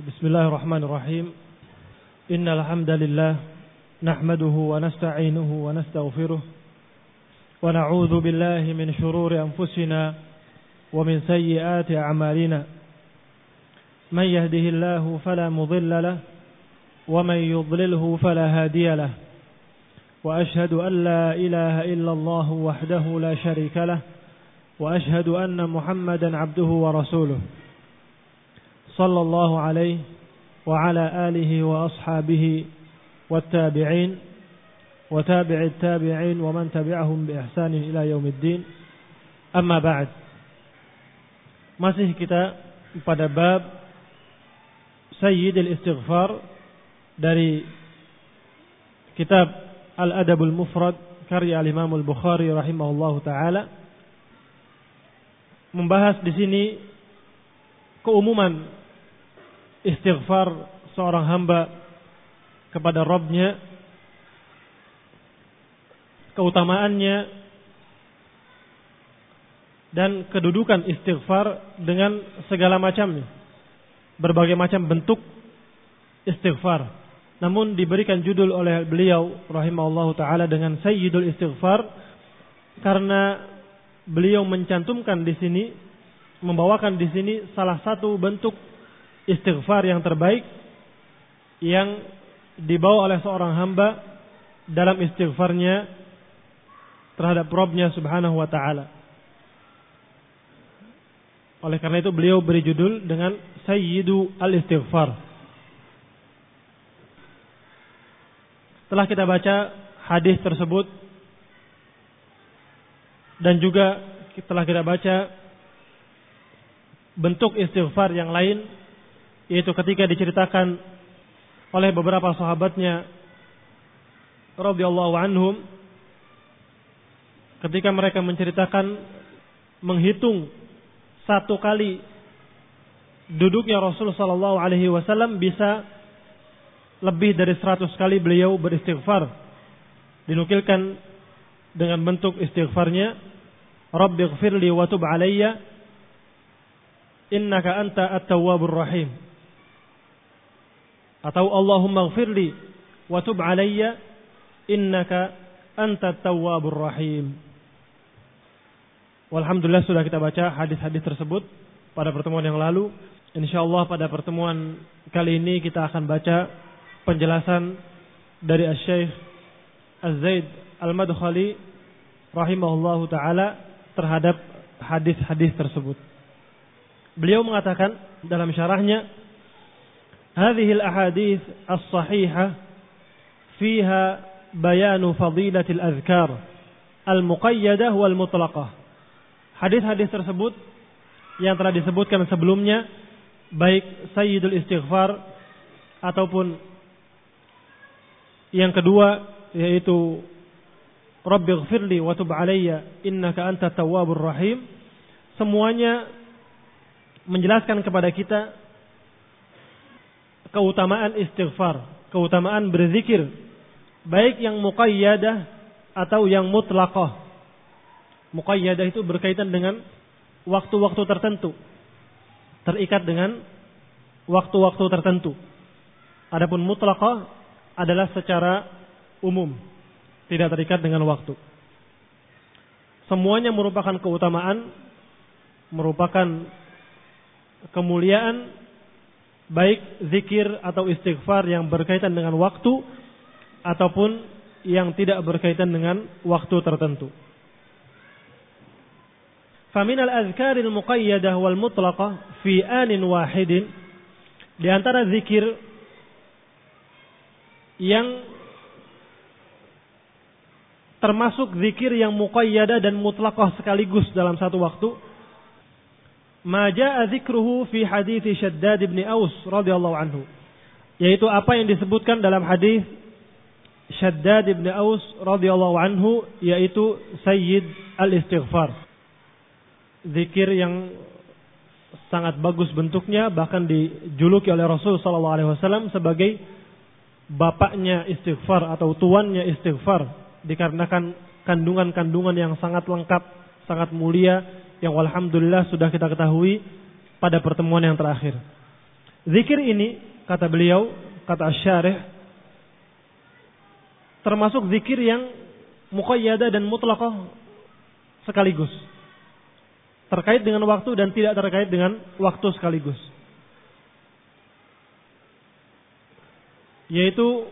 بسم الله الرحمن الرحيم إن الحمد لله نحمده ونستعينه ونستغفره ونعوذ بالله من شرور أنفسنا ومن سيئات أعمالنا من يهده الله فلا مضل له ومن يضلله فلا هادي له وأشهد أن لا إله إلا الله وحده لا شريك له وأشهد أن محمدا عبده ورسوله صلى الله عليه وعلى آله وأصحابه والتابعين وتابع التابعين ومن تبعهم بإحسان إلى يوم الدين. أما بعد, masih kita pada bab Sayyidul Istighfar dari kitab Al-Adabul Mufrad karya Al-Imam Al-Bukhari rahimahullahu taala, membahas di sini keumuman istighfar seorang hamba kepada Rabb-Nya, keutamaannya dan kedudukan istighfar dengan segala macamnya, berbagai macam bentuk istighfar. Namun diberikan judul oleh beliau rahimahullahu taala dengan Sayyidul Istighfar karena beliau mencantumkan di sini, membawakan di sini salah satu bentuk istighfar yang terbaik yang dibawa oleh seorang hamba dalam istighfarnya terhadap Rabb-Nya subhanahu wa ta'ala. Oleh karena itu beliau beri judul dengan Sayyidu al-Istighfar. Setelah kita baca hadis tersebut dan juga setelah kita baca bentuk istighfar yang lain, yaitu ketika diceritakan oleh beberapa sahabatnya radhiyallahu anhum, ketika mereka menceritakan menghitung satu kali duduknya Rasul sallallahu alaihi wasallam bisa lebih dari 100 kali beliau beristighfar. Dinukilkan dengan bentuk istighfarnya, Rabbighfirli wa tub alayya innaka anta at-tawwabur rahim, atau Allahumma ighfirli wa tub alayya innaka anta at-tawwabur rahim. Walhamdulillah sudah kita baca hadis-hadis tersebut pada pertemuan yang lalu. Insyaallah pada pertemuan kali ini kita akan baca penjelasan dari Asy-Syaikh Az-Zaid Al-Madkhali rahimahullahu taala terhadap hadis-hadis tersebut. Beliau mengatakan dalam syarahnya, hadhil ahadits as-sahihah fiha bayanu fadilatil azkar al-muqayyadah wal mutlaqah. Hadis-hadis tersebut yang telah disebutkan sebelumnya, baik Sayyidul Istighfar ataupun yang kedua yaitu Rabbighfirli wa tub alayya innaka antat tawwabur rahim, semuanya menjelaskan kepada kita keutamaan istighfar, keutamaan berzikir, baik yang muqayyadah atau yang mutlaqah. Muqayyadah itu berkaitan dengan waktu-waktu tertentu, terikat dengan waktu-waktu tertentu. Adapun mutlaqah adalah secara umum, tidak terikat dengan waktu. Semuanya merupakan keutamaan, merupakan kemuliaan, baik zikir atau istighfar yang berkaitan dengan waktu ataupun yang tidak berkaitan dengan waktu tertentu. Faminal azkaril muqayyadah wal mutlaqah fi anin wahidin, di antara zikir yang termasuk zikir yang muqayyadah dan mutlaqah sekaligus dalam satu waktu, ma jaa dzikruhu fi hadits Shaddad bin Aus radhiyallahu anhu, yaitu apa yang disebutkan dalam hadis Shaddad bin Aus radhiyallahu anhu, yaitu Sayyid al-Istighfar. Zikir yang sangat bagus bentuknya, bahkan dijuluki oleh Rasul sallallahu alaihi wasallam sebagai bapaknya istighfar atau tuannya istighfar, dikarenakan kandungan-kandungan yang sangat lengkap, sangat mulia yang alhamdulillah sudah kita ketahui pada pertemuan yang terakhir. Zikir ini, kata beliau, kata Asy-Syarih, termasuk zikir yang muqayyadah dan mutlaqah sekaligus. Terkait dengan waktu dan tidak terkait dengan waktu sekaligus. Yaitu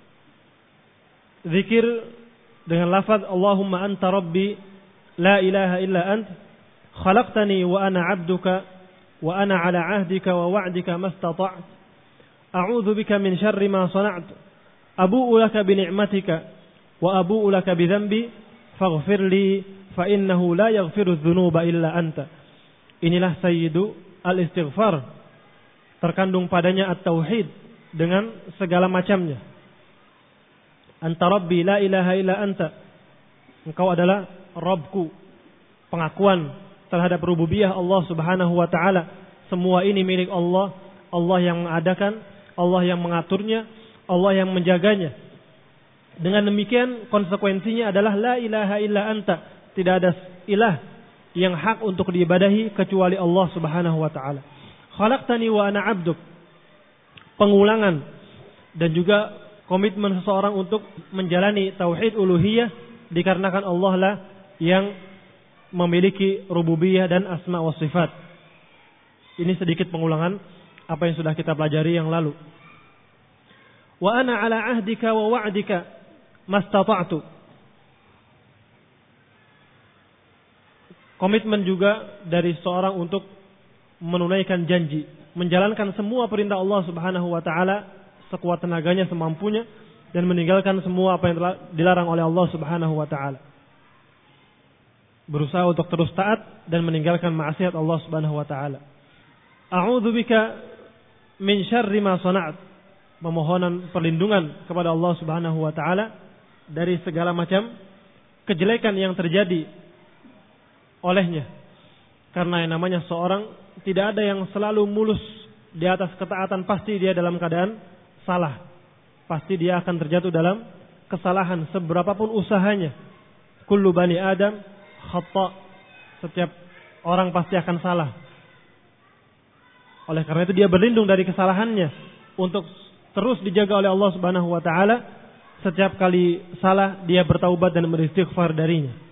zikir dengan lafaz Allahumma anta rabbi la ilaha illa ant khalaqtani wa ana 'abduka wa ana 'ala 'ahdika wa wa'dika mastata'tu a'udzu bika min syarri ma sana'tu abu'u laka bi ni'matika wa abu'u laka bi dhanbi faghfir li fa innahu la yaghfiru dzunuba illa anta. Inilah sayyidu al-istighfar. Terkandung padanya at-tauhid dengan segala macamnya. Anta rabbi la ilaha illa anta. Engkau adalah Rabbku. Pengakuan terhadap rububiyah Allah Subhanahu wa taala. Semua ini milik Allah. Allah yang mengadakan, Allah yang mengaturnya, Allah yang menjaganya. Dengan demikian konsekuensinya adalah la ilaha illa anta. Tidak ada ilah yang hak untuk diibadahi kecuali Allah Subhanahu wa taala. Khalaqtani wa ana 'abduk. Pengulangan dan juga komitmen seseorang untuk menjalani tauhid uluhiyah dikarenakan Allah lah yang memiliki rububiyah dan asma wa sifat. Ini sedikit pengulangan apa yang sudah kita pelajari yang lalu. Wa ana 'ala 'ahdika wa wa'dika mastata'tu. Komitmen juga dari seorang untuk menunaikan janji, menjalankan semua perintah Allah Subhanahu wa taala sekuat tenaganya, semampunya, dan meninggalkan semua apa yang dilarang oleh Allah Subhanahu wa taala. Berusaha untuk terus taat dan meninggalkan maksiat Allah Subhanahu wa taala. A'udzu bika min syarri ma sana'tu. Memohonan perlindungan kepada Allah Subhanahu wa taala dari segala macam kejelekan yang terjadi olehnya. Karena yang namanya seorang tidak ada yang selalu mulus di atas ketaatan, pasti dia dalam keadaan salah. Pasti dia akan terjatuh dalam kesalahan seberapapun usahanya. Kullu bani Adam khata'. Setiap orang pasti akan salah. Oleh karena itu dia berlindung dari kesalahannya untuk terus dijaga oleh Allah Subhanahu wa taala. Setiap kali salah dia bertaubat dan beristighfar darinya.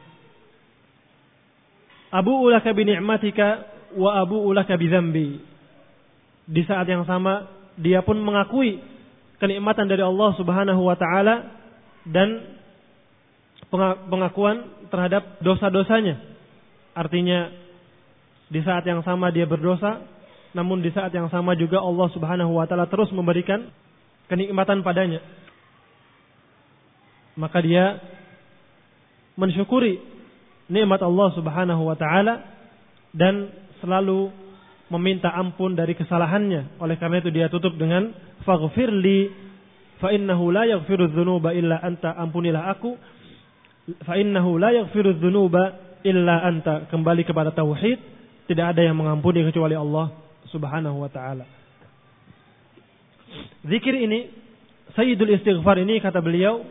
Abu'u laka bi ni'matika wa abu'u laka bi dzambi. Di saat yang sama dia pun mengakui kenikmatan dari Allah Subhanahu wa taala dan pengakuan terhadap dosa-dosanya. Artinya di saat yang sama dia berdosa, namun di saat yang sama juga Allah Subhanahu wa taala terus memberikan kenikmatan padanya. Maka dia mensyukuri nikmat Allah Subhanahu wa taala dan selalu meminta ampun dari kesalahannya. Oleh karena itu dia tutup dengan faghfirli fa innahu la yaghfiru dzunuba illa anta. Ampunilah aku, fa innahu la yaghfiru dzunuba illa anta. Kembali kepada tauhid, tidak ada yang mengampuni kecuali Allah Subhanahu wa taala. Zikir ini, sayyidul istighfar ini, kata beliau,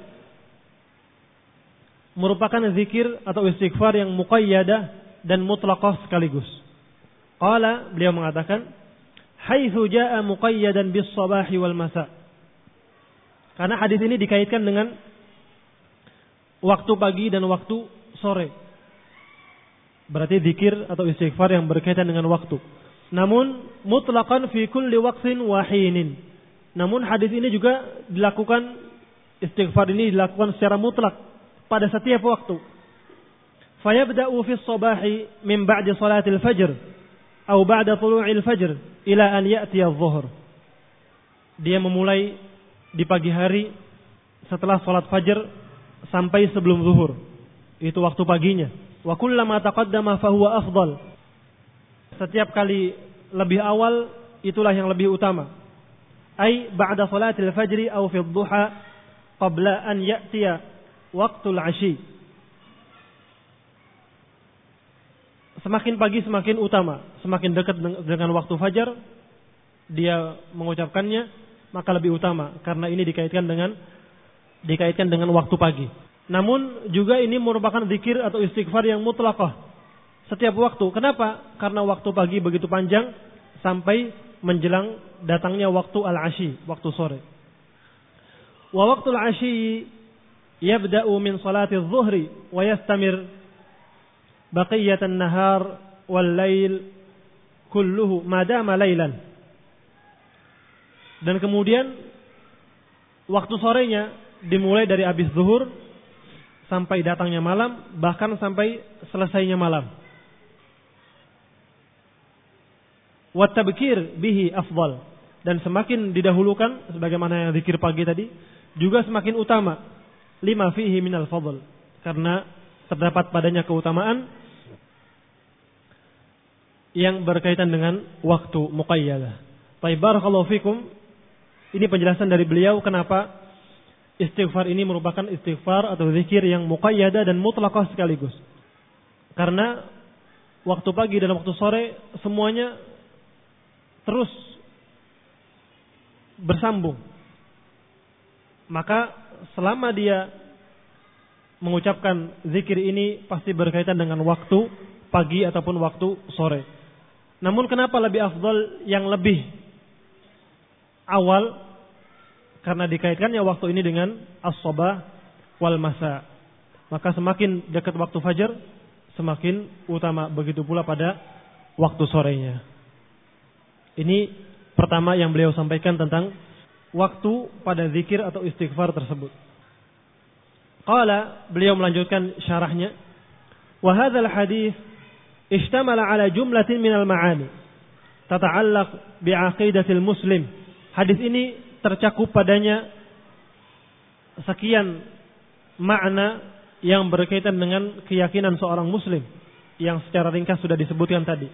merupakan zikir atau istighfar yang muqayyadah dan mutlaqah sekaligus. Qala, beliau mengatakan, haitsu jaa muqayyadan bis sabahi wal masa. Karena hadis ini dikaitkan dengan waktu pagi dan waktu sore. Berarti zikir atau istighfar yang berkaitan dengan waktu. Namun mutlaqan fi kulli waqtin wa hinin. Namun hadis ini juga dilakukan, istighfar ini dilakukan secara mutlak pada setiap waktu. Fayabda'u fi as-sabahi min ba'di salatil fajr atau ba'da tulu'il fajr ila an ya'ti adh-dhuhr. Dia memulai di pagi hari setelah salat fajar sampai sebelum zuhur. Itu waktu paginya. Wa kullama taqaddama fa huwa afdal. Setiap kali lebih awal itulah yang lebih utama. Ai ba'da salatil fajri aw fi adh-dhuha qabla an ya'tiya waktul asyi. Semakin pagi semakin utama, semakin dekat dengan waktu fajar dia mengucapkannya, maka lebih utama karena ini dikaitkan dengan waktu pagi. Namun juga ini merupakan zikir atau istighfar yang mutlaqah setiap waktu. Kenapa? Karena waktu pagi begitu panjang sampai menjelang datangnya waktu al-'ashi, waktu sore. Wa waqtul 'ashi yabda'u min salati adh-dhuhri wa yastamir baqiyatan nahar wal lail kulluhu ma dama lailan. Dan kemudian waktu sorenya dimulai dari habis zuhur sampai datangnya malam, bahkan sampai selesainya malam. Wa tabkir bihi afdal, dan semakin didahulukan sebagaimana yang zikir pagi tadi juga semakin utama, lima fihi minal fadl, karena terdapat padanya keutamaan yang berkaitan dengan waktu muqayyadah. Baik, barakallahu fikum. Ini penjelasan dari beliau kenapa istighfar ini merupakan istighfar atau zikir yang muqayyadah dan mutlaqah sekaligus. Karena waktu pagi dan waktu sore semuanya terus bersambung. Maka selama dia mengucapkan zikir ini pasti berkaitan dengan waktu pagi ataupun waktu sore. Namun kenapa lebih afdal yang lebih awal? Karena dikaitkannya waktu ini dengan as-sabah wal masa. Maka semakin dekat waktu fajar semakin utama, begitu pula pada waktu sorenya. Ini pertama yang beliau sampaikan tentang waktu pada zikir atau istighfar tersebut. Qala, beliau melanjutkan syarahnya, wa hadzal hadits ishtamala ala jumlatin minal ma'ani tata'allaq bi'aqidatil muslim. Hadis ini tercakup padanya sekian makna yang berkaitan dengan keyakinan seorang muslim yang secara ringkas sudah disebutkan tadi.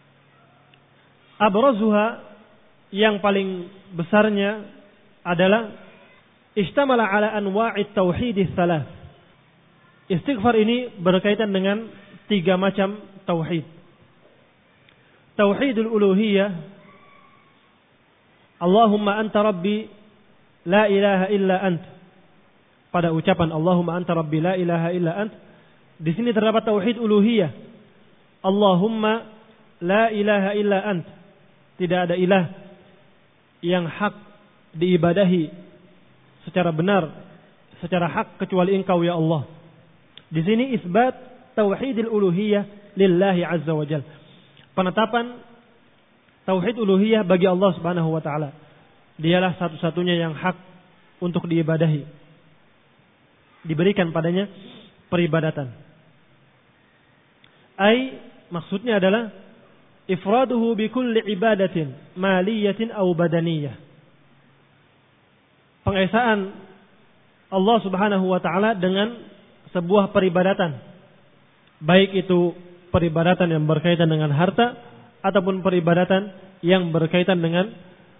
Abrazuha, yang paling besarnya adalah ishtamala ala anwa'it tauhidis salas. Istighfar ini berkaitan dengan 3 macam tauhid. Tauhidul uluhiyah, Allahumma anta rabbi la ilaha illa ant. Pada ucapan Allahumma anta rabbi la ilaha illa ant, di sini terdapat tauhid uluhiyah. Allahumma la ilaha illa ant. Tidak ada ilah yang hak diibadahi secara benar, secara hak kecuali Engkau ya Allah. Di sini isbat tauhidil uluhiyah lillahi azza wa jalla. Penetapan tauhid uluhiyah bagi Allah Subhanahu wa taala. Dialah satu-satunya yang hak untuk diibadahi. Diberikan padanya peribadatan. Maksudnya adalah ifraduhu bi kulli ibadatin maliyatin aw badaniyah. Pengesaan Allah Subhanahu wa taala dengan sebuah peribadatan. Baik itu peribadatan yang berkaitan dengan harta ataupun peribadatan yang berkaitan dengan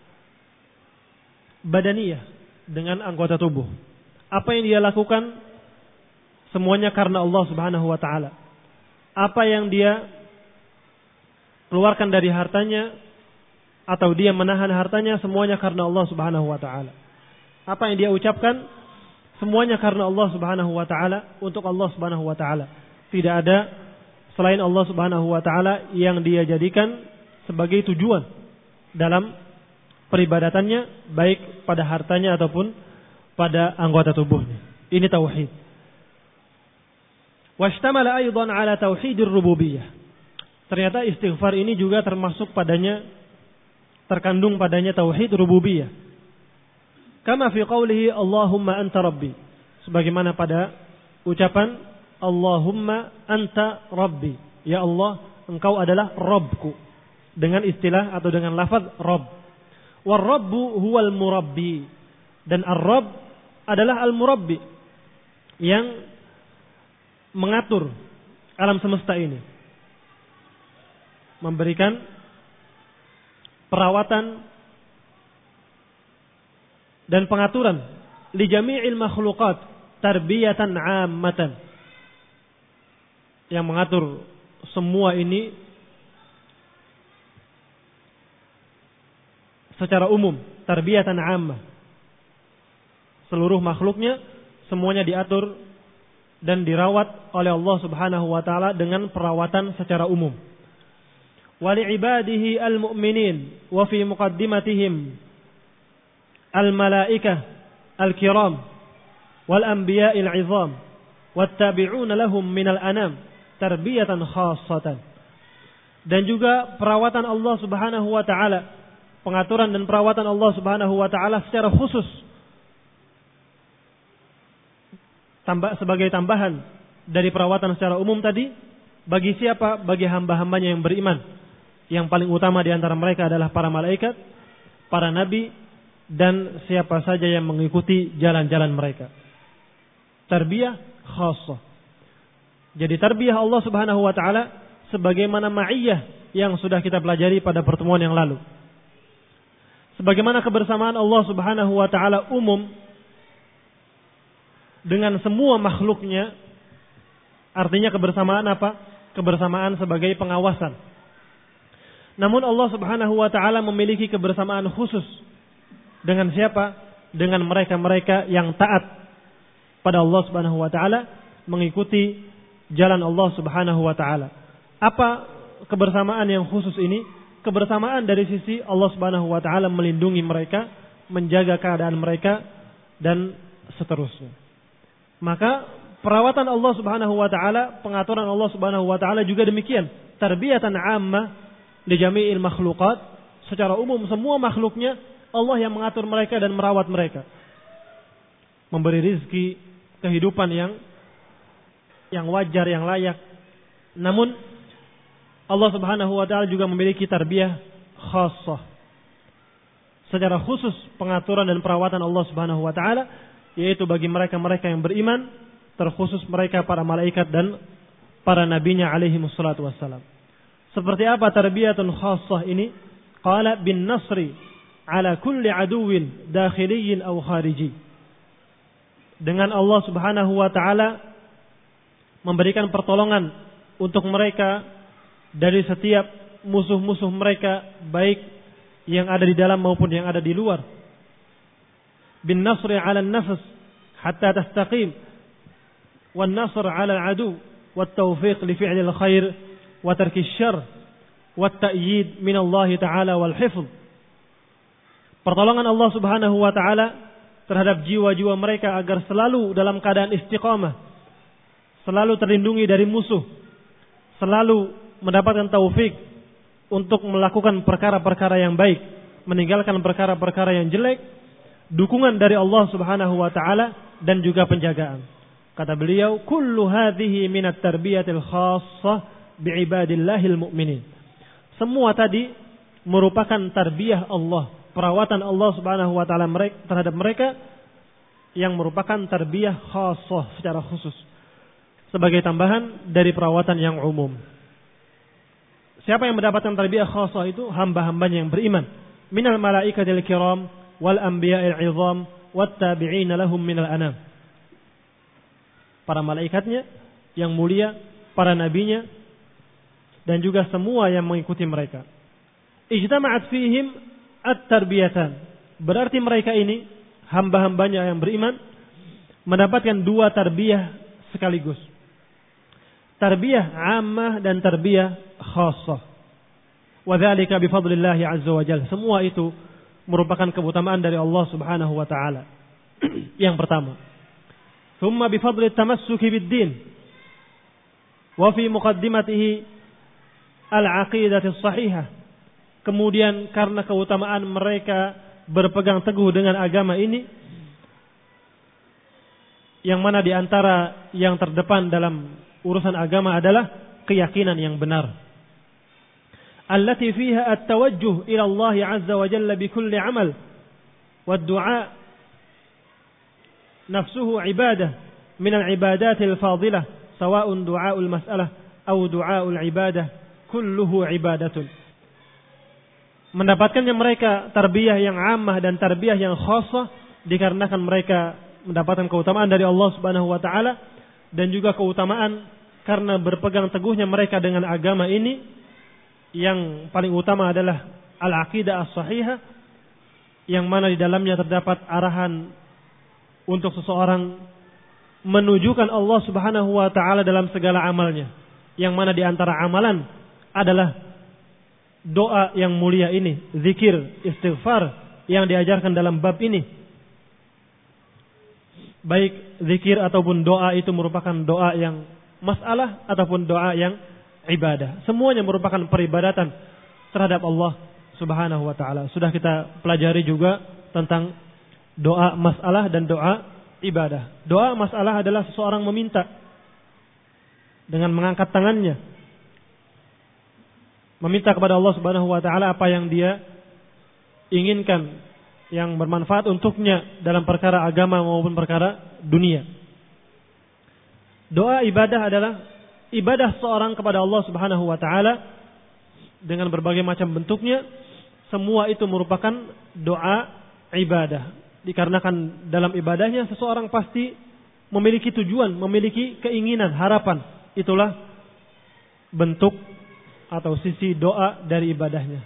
badaniyah, dengan anggota tubuh. Apa yang dia lakukan semuanya karena Allah Subhanahu wa taala. Apa yang dia keluarkan dari hartanya atau dia menahan hartanya semuanya karena Allah Subhanahu wa taala. Apa yang dia ucapkan semuanya karena Allah Subhanahu wa taala, untuk Allah Subhanahu wa taala. Tidak ada selain Allah Subhanahu wa taala yang dia jadikan sebagai tujuan dalam peribadatannya, baik pada hartanya ataupun pada anggota tubuhnya. Ini tauhid. Washtamala aidan ala tauhidir rububiyah. Ternyata istighfar ini juga termasuk padanya, terkandung padanya tauhid rububiyah. Kama fi qawlihi Allahumma anta rabbi. Sebagaimana pada ucapan Allahumma anta rabbi. Ya Allah, Engkau adalah Rabbku. Dengan istilah atau dengan lafaz Rabb. War Rabbu huwal murabbi. Dan Ar-Rabb adalah Al-Murabbi, yang mengatur alam semesta ini. Memberikan perawatan dan pengaturan li jami'il makhluqat tarbiyatan 'ammatan, yang mengatur semua ini secara umum, tarbiyatan 'ammah. Seluruh makhluknya semuanya diatur dan dirawat oleh Allah Subhanahu wa taala dengan perawatan secara umum. wa li'ibadihi al-mu'minin wa fi muqaddimatihim al-malaikah al-kiram wal anbiya'il 'izam wattabi'una lahum minal anam tarbiyatan khassatan. Dan juga perawatan Allah Subhanahu wa taala, pengaturan dan perawatan Allah Subhanahu wa taala secara khusus sebagai tambahan dari perawatan secara umum tadi bagi siapa? Bagi hamba-hambanya yang beriman. Yang paling utama di antara mereka adalah para malaikat, para nabi, dan siapa saja yang mengikuti jalan-jalan mereka. Tarbiyah khassah. Jadi tarbiyah Allah Subhanahu wa taala sebagaimana ma'iyah yang sudah kita pelajari pada pertemuan yang lalu. Sebagaimana kebersamaan Allah Subhanahu wa taala umum dengan semua makhluknya, artinya kebersamaan apa? Kebersamaan sebagai pengawasan. Namun Allah Subhanahu wa taala memiliki kebersamaan khusus dengan siapa? Dengan mereka-mereka yang taat pada Allah Subhanahu wa taala, mengikuti jalan Allah Subhanahu wa taala. Apa kebersamaan yang khusus ini? Kebersamaan dari sisi Allah Subhanahu wa taala melindungi mereka, menjaga keadaan mereka, dan seterusnya. Maka perawatan Allah Subhanahu wa taala, pengaturan Allah Subhanahu wa taala juga demikian. Tarbiyatan 'ammah li jami'il makhluqat, secara umum semua makhluknya Allah yang mengatur mereka dan merawat mereka. Memberi rizki, kehidupan yang wajar, yang layak. Namun Allah Subhanahu wa taala juga memiliki tarbiyah khassah. Secara khusus pengaturan dan perawatan Allah Subhanahu wa taala, yaitu bagi mereka-mereka yang beriman, terkhusus mereka para malaikat dan para nabinya alaihi wassalatu wassalam. Seperti apa tarbiyatun khassah ini? Qala bin nasri ala kulli aduwin dakhiliyin aw khariji. Dengan Allah Subhanahu wa taala memberikan pertolongan untuk mereka dari setiap musuh-musuh mereka, baik yang ada di dalam maupun yang ada di luar. Bin nasri 'ala an-nafs hatta tastaqim, wan nasr 'ala al-'adu, wat tawfiq li fi'li al-khair wa tarki asy-syarr, wat ta'yid min Allah ta'ala wal hifz. Pertolongan Allah Subhanahu wa taala terhadap jiwa-jiwa mereka agar selalu dalam keadaan istiqamah, selalu terlindungi dari musuh, selalu mendapatkan taufik untuk melakukan perkara-perkara yang baik, meninggalkan perkara-perkara yang jelek, dukungan dari Allah Subhanahu wa taala dan juga penjagaan. Kata beliau, kullu hadhihi minat tarbiyatil khassah bi'ibadillahil mu'minin. Semua tadi merupakan tarbiyah Allah, perawatan Allah Subhanahu wa taala terhadap mereka yang merupakan tarbiyah khassah secara khusus, sebagai tambahan dari perawatan yang umum. Siapa yang mendapatkan tarbiyah khassah itu? Hamba-hambanya yang beriman. Minal malaikatil kiram wal anbiya'il 'izam wattabi'ina lahum minal anam. Para malaikatnya yang mulia, para nabinya, dan juga semua yang mengikuti mereka. Ijtama'at fihim at-tarbiyatan. Berarti mereka ini, hamba-hambanya yang beriman, mendapatkan dua tarbiyah sekaligus. Tarbiyah 'ammah dan tarbiyah khassah. Wa dzalika bi fadlillah 'azza wa jalla. Semua itu merupakan keutamaan dari Allah Subhanahu wa taala. Yang pertama, thumma bi fadli tamassuki bid-din wa fi muqaddimatihi al-'aqidah as-sahihah. Kemudian karena keutamaan mereka berpegang teguh dengan agama ini, yang mana di antara yang terdepan dalam urusan agama adalah keyakinan yang benar. Allati fiha at-tawajjuh ila Allah 'azza wa jalla bi kulli 'amal wad-du'a nafsuhu 'ibadah min al-'ibadat al-fadilah sawa'un du'a'ul mas'alah aw du'a'ul 'ibadah kulluhu 'ibadatun. Mendapatkannya mereka tarbiyah yang 'ammah dan tarbiyah yang khassah dikarenakan mereka mendapatkan keutamaan dari Allah Subhanahu wa taala dan juga keutamaan karena berpegang teguhnya mereka dengan agama ini, yang paling utama adalah al-aqidah as-sahihah, yang mana di dalamnya terdapat arahan untuk seseorang menujukan Allah Subhanahu wa taala dalam segala amalnya, yang mana di antara amalan adalah doa yang mulia ini, zikir, istighfar yang diajarkan dalam bab ini, baik zikir ataupun doa itu merupakan doa yang masalah ataupun doa yang ibadah, semuanya merupakan peribadatan terhadap Allah Subhanahu wa taala. Sudah kita pelajari juga tentang doa masalah dan doa ibadah. Doa masalah adalah seseorang meminta dengan mengangkat tangannya, meminta kepada Allah Subhanahu wa taala apa yang dia inginkan, yang bermanfaat untuknya dalam perkara agama maupun perkara dunia. Doa ibadah adalah ibadah seorang kepada Allah Subhanahu wa taala dengan berbagai macam bentuknya. Semua itu merupakan doa ibadah. Dikarenakan dalam ibadahnya seseorang pasti memiliki tujuan, memiliki keinginan, harapan. Itulah bentuk atau sisi doa dari ibadahnya.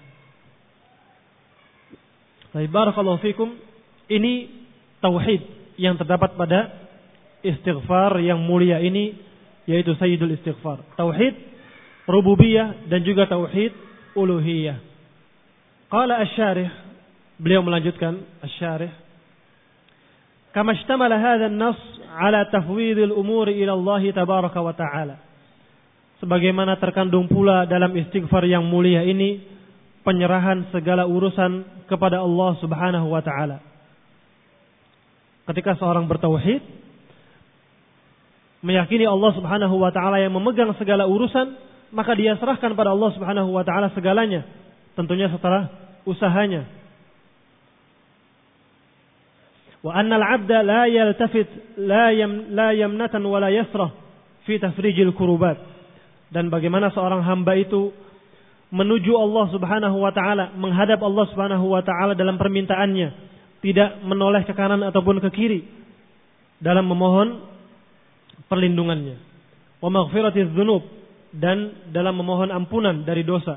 Barakallahu fikum. Ini tauhid yang terdapat pada istighfar yang mulia ini, yaitu sayyidul istighfar. Tauhid rububiyah dan juga tauhid uluhiyah. Qala asy-syarih, beliau melanjutkan asy-syarih, kama ishtamala hadha an-nass ala tafwidil umuri ila Allah tabaraka wa ta'ala. Sebagaimana terkandung pula dalam istighfar yang mulia ini penyerahan segala urusan kepada Allah Subhanahu wa taala. Ketika seorang bertauhid, meyakini Allah Subhanahu wa taala yang memegang segala urusan, maka dia serahkan pada Allah Subhanahu wa taala segalanya, tentunya setelah usahanya. Wa annal 'abda la yaltafit la yamnatan wa la yasrah fi tafrijil kurubat. Dan bagaimana seorang hamba itu menuju Allah Subhanahu wa taala, menghadap Allah Subhanahu wa taala dalam permintaannya, tidak menoleh ke kanan ataupun ke kiri dalam memohon perlindungannya. Wa maghfiratiz dzunub, dan dalam memohon ampunan dari dosa.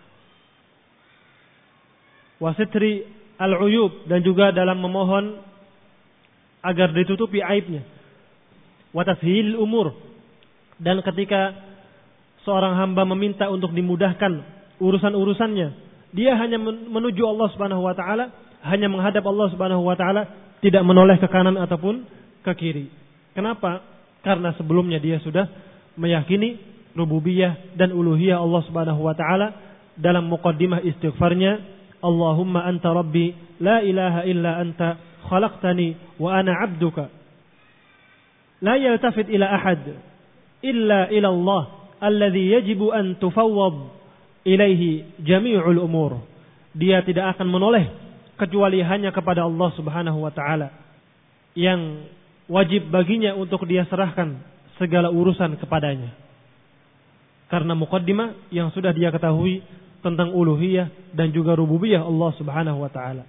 Wa sitri al-uyub, dan juga dalam memohon agar ditutupi aibnya. Wa tashil umur, dan ketika seorang hamba meminta untuk dimudahkan urusan-urusannya, dia hanya menuju Allah Subhanahu wa taala, hanya menghadap Allah Subhanahu wa taala, tidak menoleh ke kanan ataupun ke kiri. Kenapa? Karena sebelumnya dia sudah meyakini rububiyah dan uluhiyah Allah Subhanahu wa taala dalam muqaddimah istighfarnya, Allahumma anta rabbi la ilaha illa anta khalaqtani wa ana 'abduka la yaltafit ila ahad illa ila Allah alladhi yajibu an tufawwad ilaihi jami'ul umur. Dia tidak akan menoleh kecuali hanya kepada Allah Subhanahu wa taala yang wajib baginya untuk dia serahkan segala urusan kepadanya. Karena muqaddimah yang sudah dia ketahui tentang uluhiyah dan juga rububiyah Allah Subhanahu wa taala.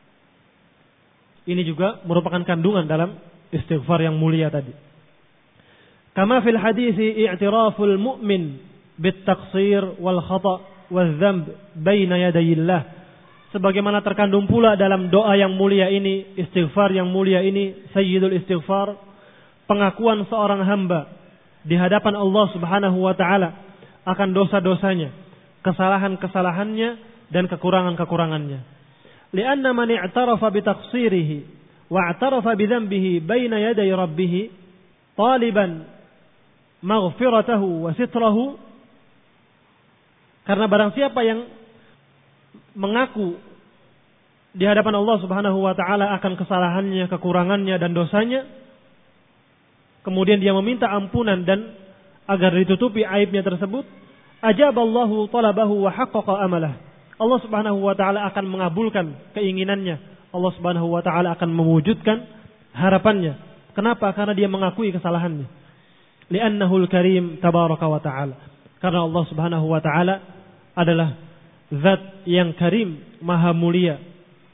Ini juga merupakan kandungan dalam istighfar yang mulia tadi. Kama fil hadisi i'tiraful mu'min bit-taqsir wal khata' wal dzamb baina yadayillah. Sebagaimana terkandung pula dalam doa yang mulia ini, istighfar yang mulia ini, sayyidul istighfar, pengakuan seorang hamba di hadapan Allah Subhanahu wa taala akan dosa-dosanya, kesalahan-kesalahannya dan kekurangan-kekurangannya. Lianna man i'tarafa bi taqsirihi wa i'tarafa bi dzambihi baina yaday rabbih taliban maghfiratahu wa sitrahu. Karena barang siapa yang mengaku di hadapan Allah Subhanahu wa taala akan kesalahannya, kekurangannya dan dosanya, kemudian dia meminta ampunan dan agar ditutupi aibnya tersebut, ajaballahu talabahu wa haqqaqa amalah. Allah Subhanahu wa taala akan mengabulkan keinginannya. Allah Subhanahu wa taala akan mewujudkan harapannya. Kenapa? Karena dia mengakui kesalahannya. Li'annahul karim tabaraka wa ta'ala. Karena Allah Subhanahu wa taala adalah zat yang karim, maha mulia.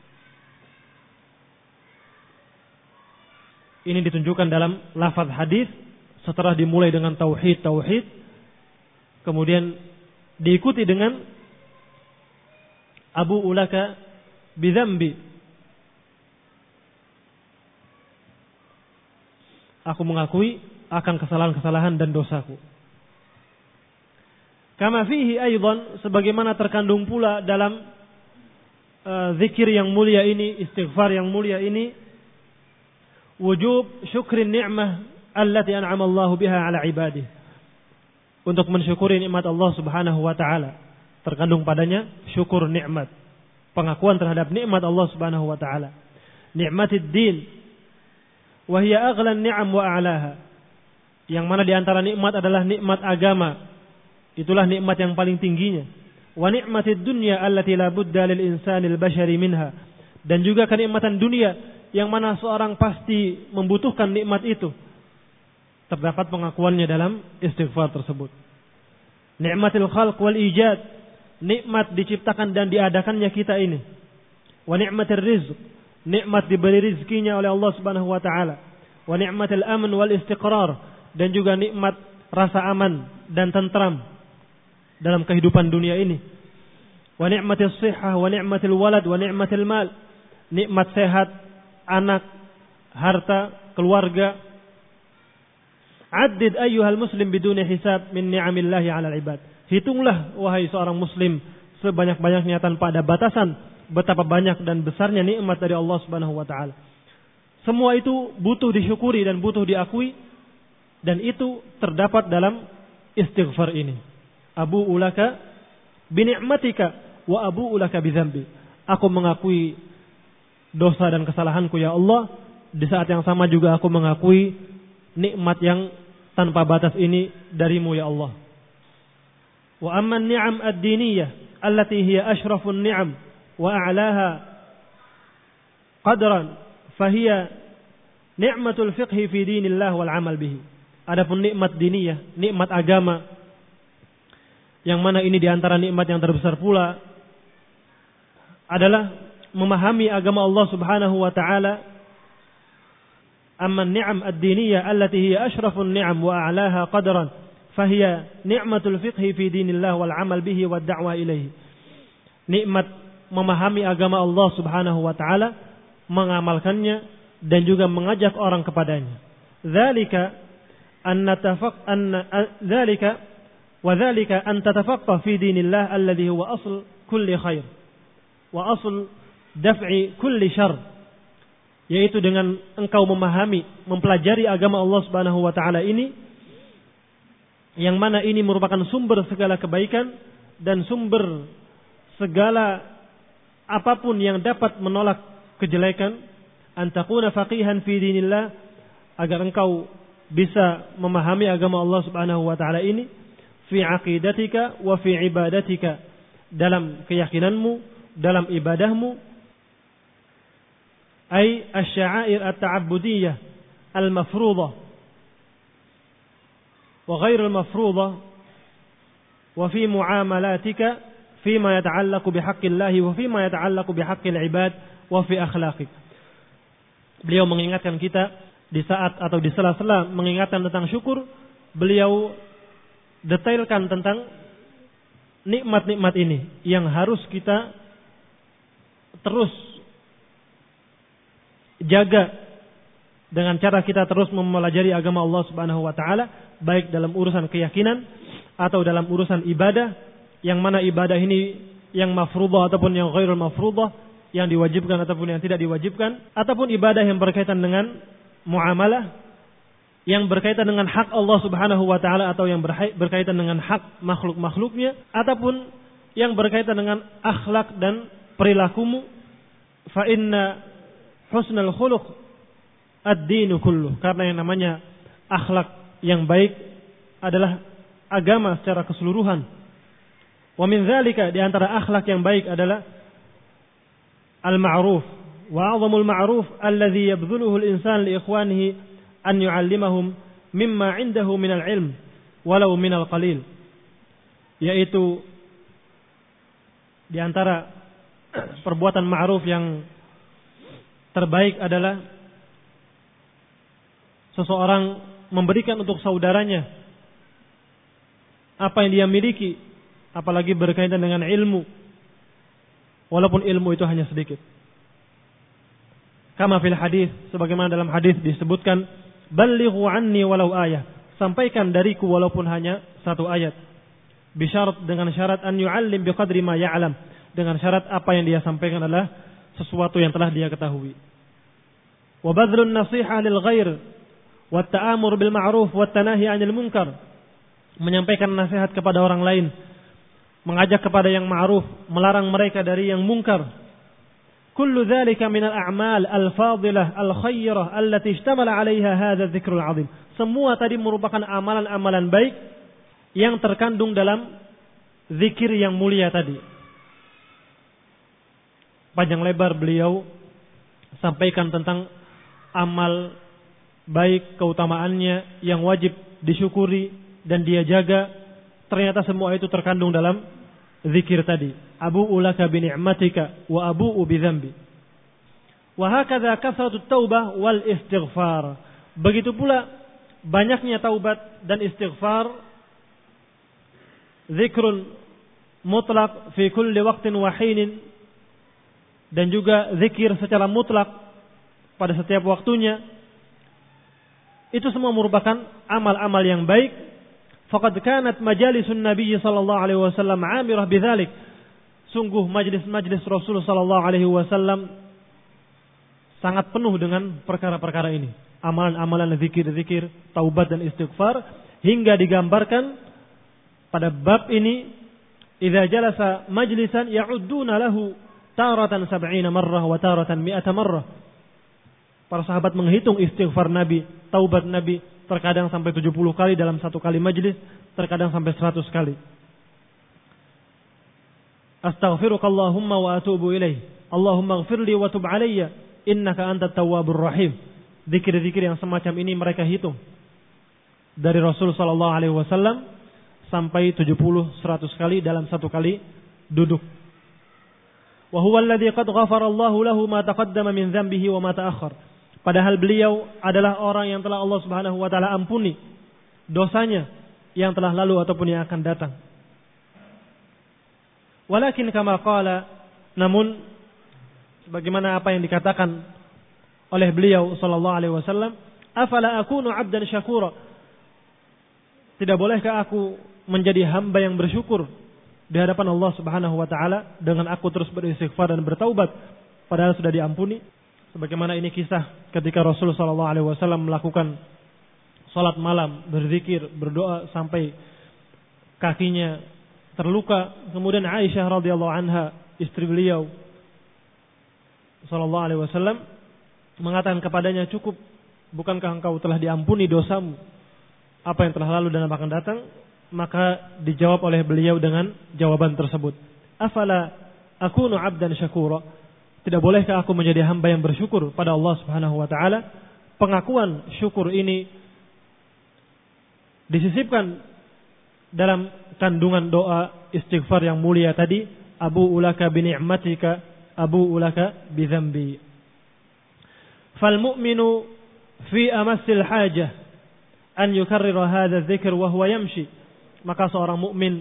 Ini ditunjukkan dalam lafaz hadis setelah dimulai dengan tauhid, kemudian diikuti dengan abu ulaka bidzambi. Aku mengakui akan kesalahan-kesalahan dan dosaku. Kama fihi aidan, sebagaimana terkandung pula dalam zikir yang mulia ini, istighfar yang mulia ini, wujub syukrin ni'mah allati an'ama Allah biha ala ibadihi. Untuk mensyukuri nikmat Allah Subhanahu wa taala. Terkandung padanya syukur nikmat, pengakuan terhadap nikmat Allah Subhanahu wa taala. Nikmatid din wa hiya aghlan ni'am wa a'laha. Yang mana di antara nikmat adalah nikmat agama. Itulah nikmat yang paling tingginya. Wa ni'matid dunya allati la budda lil insanil bashari minha. Dan juga kenikmatan dunia yang mana seorang pasti membutuhkan nikmat itu. Terdapat pengakuannya dalam istighfar tersebut. Nikmatil khalq wal ijad, nikmat diciptakan dan diadakannya kita ini. Wa ni'matir rizq, nikmat diberi rizkinya oleh Allah Subhanahu wa taala. Wa ni'matil amn wal istiqrar, dan juga nikmat rasa aman dan tentram dalam kehidupan dunia ini. Wa ni'matis shihhah wa ni'matil walad wa ni'matil mal, nikmat sehat, anak, harta, keluarga. Addid ayyuhal muslim biduni hisab min ni'amillahi 'alal ibad. Hitunglah wahai seorang muslim sebanyak-banyaknya tanpa ada batasan betapa banyak dan besarnya nikmat dari Allah Subhanahu wa taala. Semua itu butuh disyukuri dan butuh diakui, dan itu terdapat dalam istighfar ini. Abu ulaka bi ni'matika wa abu ulaka bi dzambi. Aku mengakui dosa dan kesalahanku ya Allah, di saat yang sama juga aku mengakui nikmat yang tanpa batas ini darimu ya Allah. Wa amma ni'am ad-diniyah allati hiya ashrafun ni'am wa a'laha qadran fahiya ni'matul fiqhi fi dinillah wal amal bihi. Adapun nikmat diniyah, nikmat agama, yang mana ini di antara nikmat yang terbesar pula adalah memahami agama Allah Subhanahu wa taala. Amma ni'am ad-diniyah allati hiya ashrafun ni'am wa a'laha qadran fahiya ni'matul fiqhi fi dinillah wal 'amal bihi wad da'wa ilaihi. Nikmat memahami agama Allah Subhanahu wa taala, mengamalkannya dan juga mengajak orang kepadanya. Dzalika an tatafaqqah fi dinillah alladhi huwa asl kulli khair wa asl daf'i kulli syarr. Yaitu dengan engkau memahami, mempelajari agama Allah Subhanahu wa taala ini, yang mana ini merupakan sumber segala kebaikan dan sumber segala apapun yang dapat menolak kejelekan. Antakuna faqihan fi dinillah, agar engkau bisa memahami agama Allah Subhanahu wa taala ini fi aqidatika wa fi ibadatika, dalam keyakinanmu, dalam ibadahmu. Ay asy-sya'air at-ta'abbudiyah al-mafruḍah wa ghairul mafruḍah wa fi muamalatika fima yata'allaqu bihaqqillahi wa fima yata'allaqu bihaqqil ibad wa fi akhlaqik. Beliau mengingatkan kita di saat atau di sela-sela mengingatkan tentang syukur, beliau detailkan tentang nikmat-nikmat ini yang harus kita terus jaga dengan cara kita terus mempelajari agama Allah Subhanahu wa taala, baik dalam urusan keyakinan atau dalam urusan ibadah, yang mana ibadah ini yang mafruḍah ataupun yang ghairul mafruḍah, yang diwajibkan ataupun yang tidak diwajibkan, ataupun ibadah yang berkaitan dengan muamalah, yang berkaitan dengan hak Allah Subhanahu wa taala atau yang berkaitan dengan hak makhluk-makhluknya, ataupun yang berkaitan dengan akhlak dan perilakumu. Fa inna husnul khuluq ad-dinu kulluh, karena yang namanya akhlak yang baik adalah agama secara keseluruhan. Wa min dzalika, di antara akhlak yang baik adalah al-ma'ruf, wa 'azamul ma'ruf alladhi yabdhuluhu al-insan li ikhwanihi an yu'allimahum mimma 'indahu min al-'ilm walau min al-qalil. Yaitu di antara perbuatan ma'ruf yang terbaik adalah seseorang memberikan untuk saudaranya apa yang dia miliki, apalagi berkaitan dengan ilmu, walaupun ilmu itu hanya sedikit. Kama fil hadis, sebagaimana dalam hadis disebutkan, ballighu anni walau ayah, sampaikan dariku walaupun hanya satu ayat. Bisyarat, dengan syarat an yu'allim biqadri ma ya'lam, dengan syarat apa yang dia sampaikan adalah sesuatu yang telah dia ketahui. Wa badlun nasihah lil ghair wa ta'amur bil ma'ruf wa tanahi 'anil munkar, menyampaikan nasihat kepada orang lain, mengajak kepada yang ma'ruf, melarang mereka dari yang mungkar. Kullu dzalika min al-a'mal al-fadilah al-khairah allati ishtamala 'alaiha hadha dzikrul 'azim. Semua tadi merupakan amalan-amalan baik yang terkandung dalam zikir yang mulia tadi. Panjang lebar beliau sampaikan tentang amal baik, keutamaannya yang wajib disyukuri dan dia jaga. Ternyata semua itu terkandung dalam zikir tadi. Abu'u laka bi ni'matika wa abu'u bi dzambi. Wa hakadha kasratut taubah wal istighfar. Begitu pula banyaknya taubat dan istighfar. Zikrun mutlak fi kulli waqtin wa hinin, dan juga zikir secara mutlak pada setiap waktunya. Itu semua merupakan amal-amal yang baik. Faqad kanat majalisun Nabi sallallahu alaihi wasallam 'amirah bidzalik. Sungguh majlis-majlis Rasul sallallahu alaihi wasallam sangat penuh dengan perkara-perkara ini. Amalan-amalan zikir-zikir, taubat dan istighfar, hingga digambarkan pada bab ini, idza jalasa majlisan ya'udduna lahu taratan 70 marrah wa taratan 100 marrah. Para sahabat menghitung istighfar Nabi, taubat Nabi, terkadang sampai 70 kali dalam satu kali majlis, terkadang sampai 100 kali. Astaghfirukallahumma wa atubu ilaih. Allahumma ighfirli wa tub alayya innaka antat tawwabur rahim. Zikir-zikir yang semacam ini mereka hitung dari Rasul sallallahu alaihi wasallam sampai 70-100 kali dalam satu kali duduk. Wa huwa alladhi qad ghafara Allahu lahu ma taqaddama min dhanbihi wa ma ta'akhkhar. Padahal beliau adalah orang yang telah Allah Subhanahu wa taala ampuni dosanya yang telah lalu ataupun yang akan datang. Walakin kama qala, namun sebagaimana apa yang dikatakan oleh beliau sallallahu alaihi wasallam, afala akunu 'abdan syakura. Tidak bolehkah aku menjadi hamba yang bersyukur di hadapan Allah Subhanahu wa taala dengan aku terus beristighfar dan bertaubat padahal sudah diampuni? Sebagaimana ini kisah ketika Rasulullah sallallahu alaihi wasallam melakukan salat malam, berzikir, berdoa sampai kakinya terluka. Kemudian Aisyah radhiyallahu anha, istri beliau sallallahu alaihi wasallam, mengatakan kepadanya, "Cukup, bukankah engkau telah diampuni dosamu apa yang telah lalu dan akan datang?" Maka dijawab oleh beliau dengan jawaban tersebut, afala akunu 'abdan syakura. Tidak bolehkah aku menjadi hamba yang bersyukur pada Allah Subhanahu wa taala? Pengakuan syukur ini disisipkan dalam kandungan doa istighfar yang mulia tadi, abu'u laka bi ni'matika, abu'u laka bi dzambi. Fal mu'minu fi amassil hajah an yukarrira hadha dzikr wa huwa yamshi. Maka seorang mukmin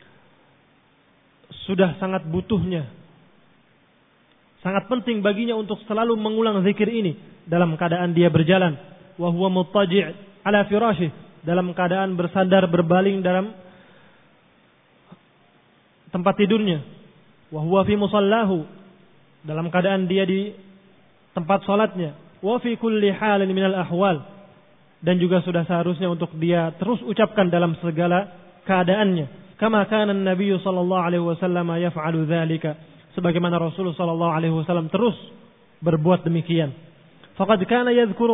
sudah sangat butuhnya, sangat penting baginya untuk selalu mengulang zikir ini dalam keadaan dia berjalan. Wa huwa muttaji' ala firasyih, dalam keadaan bersandar berbaling dalam tempat tidurnya. Wa huwa fi musallahu, dalam keadaan dia di tempat salatnya. Wa fi kulli halin minal ahwal, dan juga sudah seharusnya untuk dia terus ucapkan dalam segala keadaannya. Kama kana Nabi sallallahu alaihi wasallam yaf'alu dzalika, sebagaimana Rasulullah sallallahu alaihi wasallam terus berbuat demikian. Faqad kana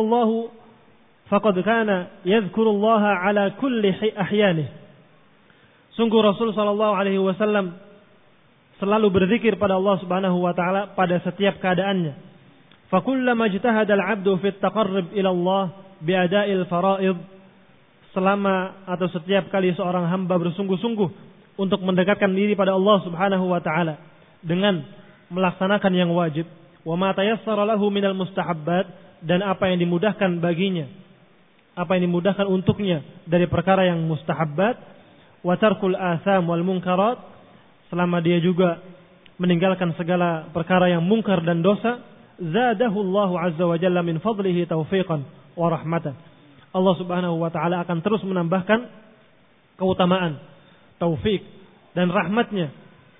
yadhkurullaha ala kulli ahyanih. Sungguh Rasul sallallahu alaihi wasallam selalu berzikir pada Allah Subhanahu wa taala pada setiap keadaannya. Fa kullama ijtahada al-'abdu fi at-taqarrub ila Allah bi ada'il fara'id, selama atau setiap kali seorang hamba bersungguh-sungguh untuk mendekatkan diri pada Allah Subhanahu wa taala dengan melaksanakan yang wajib, wa ma tayassara lahu minal mustahabbat, dan apa yang dimudahkan baginya, apa yang dimudahkan untuknya dari perkara yang mustahabbat, wa tarkul atham wal munkarat, selama dia juga meninggalkan segala perkara yang mungkar dan dosa, zadahu Allahu azza wa jalla min fadlihi taufiqan wa rahmatan. Allah Subhanahu wa taala akan terus menambahkan keutamaan taufik dan rahmatnya.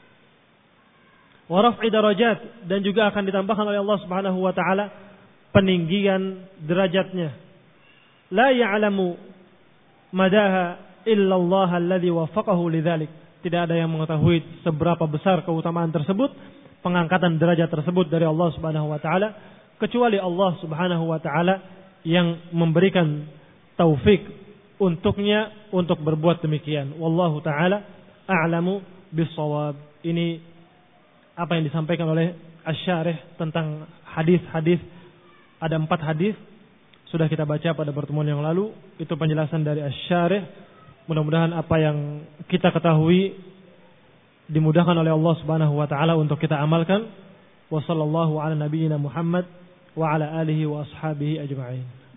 Wa raf'i darajat, dan juga akan ditambahkan oleh Allah Subhanahu wa taala peninggian derajatnya. La ya'lamu madaha illa Allah alladhi waffaqahu lidzalik. Tidak ada yang mengetahui seberapa besar keutamaan tersebut, pengangkatan derajat tersebut dari Allah Subhanahu wa taala, kecuali Allah Subhanahu wa taala yang memberikan taufik untuknya untuk berbuat demikian. Wallahu taala a'lamu bis-shawab. Ini apa yang disampaikan oleh Asy-Syarih tentang hadis-hadis. Ada 4 hadis sudah kita baca pada pertemuan yang lalu. Itu penjelasan dari Asy-Syarih. Mudah-mudahan apa yang kita ketahui dimudahkan oleh Allah Subhanahu wa taala untuk kita amalkan. Wa sallallahu ala nabiyyina Muhammad wa ala alihi wa ashabihi ajma'in.